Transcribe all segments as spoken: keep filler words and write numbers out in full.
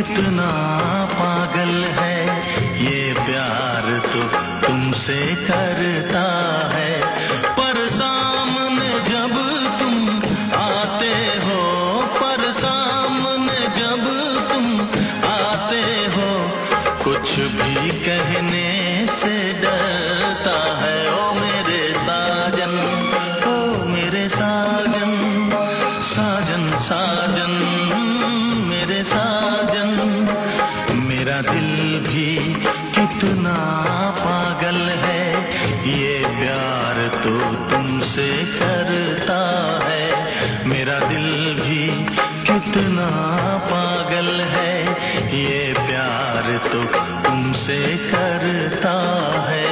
कितना पागल है ये प्यार तो तुमसे करता है। पर सामने जब तुम आते हो, पर सामने जब तुम आते हो, कुछ भी कहने से डरता है। ओ मेरे साजन, ओ मेरे साजन, साजन साजन मेरे साजन। मेरा दिल भी कितना पागल है ये प्यार तो तुमसे करता है। मेरा दिल भी कितना पागल है ये प्यार तो तुमसे करता है।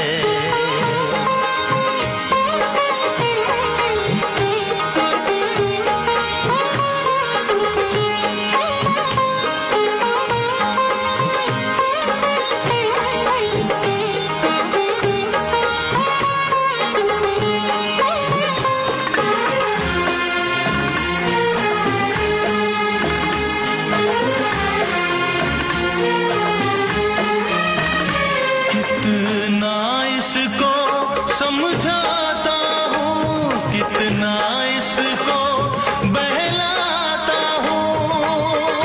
समझाता हूँ कितना इसको बहलाता हूँ,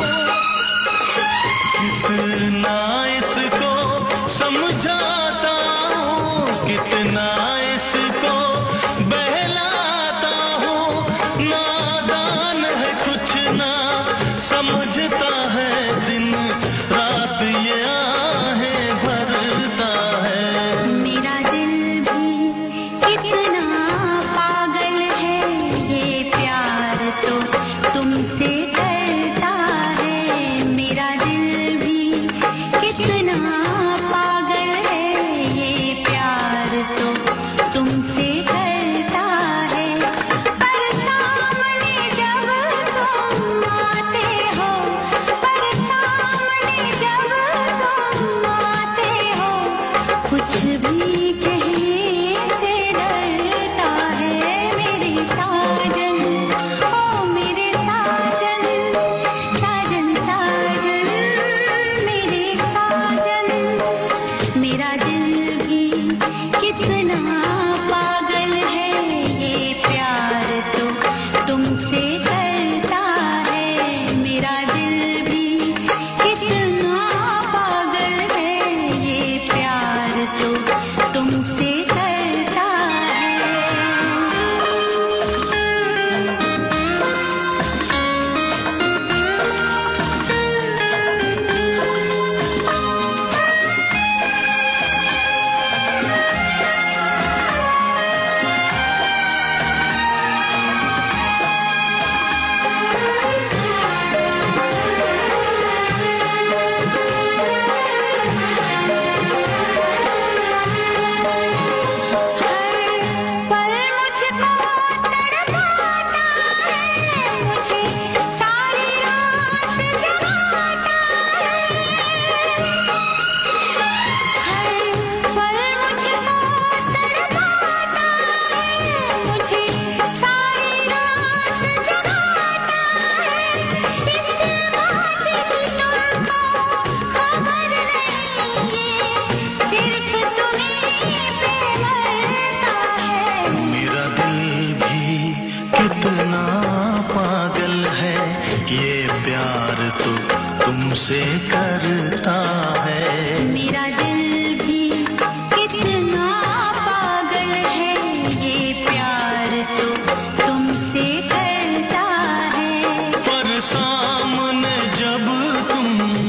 कितना इसको समझाता हूँ, कितना इसको बहलाता हूँ। नादान है कुछ ना समझता है, दिन रात ये आहें भरता है। मेरा दिल कितना पागल है ये प्यार तो तुमसे करता है। मेरा दिल भी कितना पागल है ये प्यार तो तुमसे करता है। पर सामने जब तुम आते हो, पर सामने जब तुम आते हो, कुछ भी कहने कितना पागल है ये प्यार तो तुमसे करता है। मेरा दिल भी कितना पागल है ये प्यार तो तुमसे करता है। पर सामने जब तुम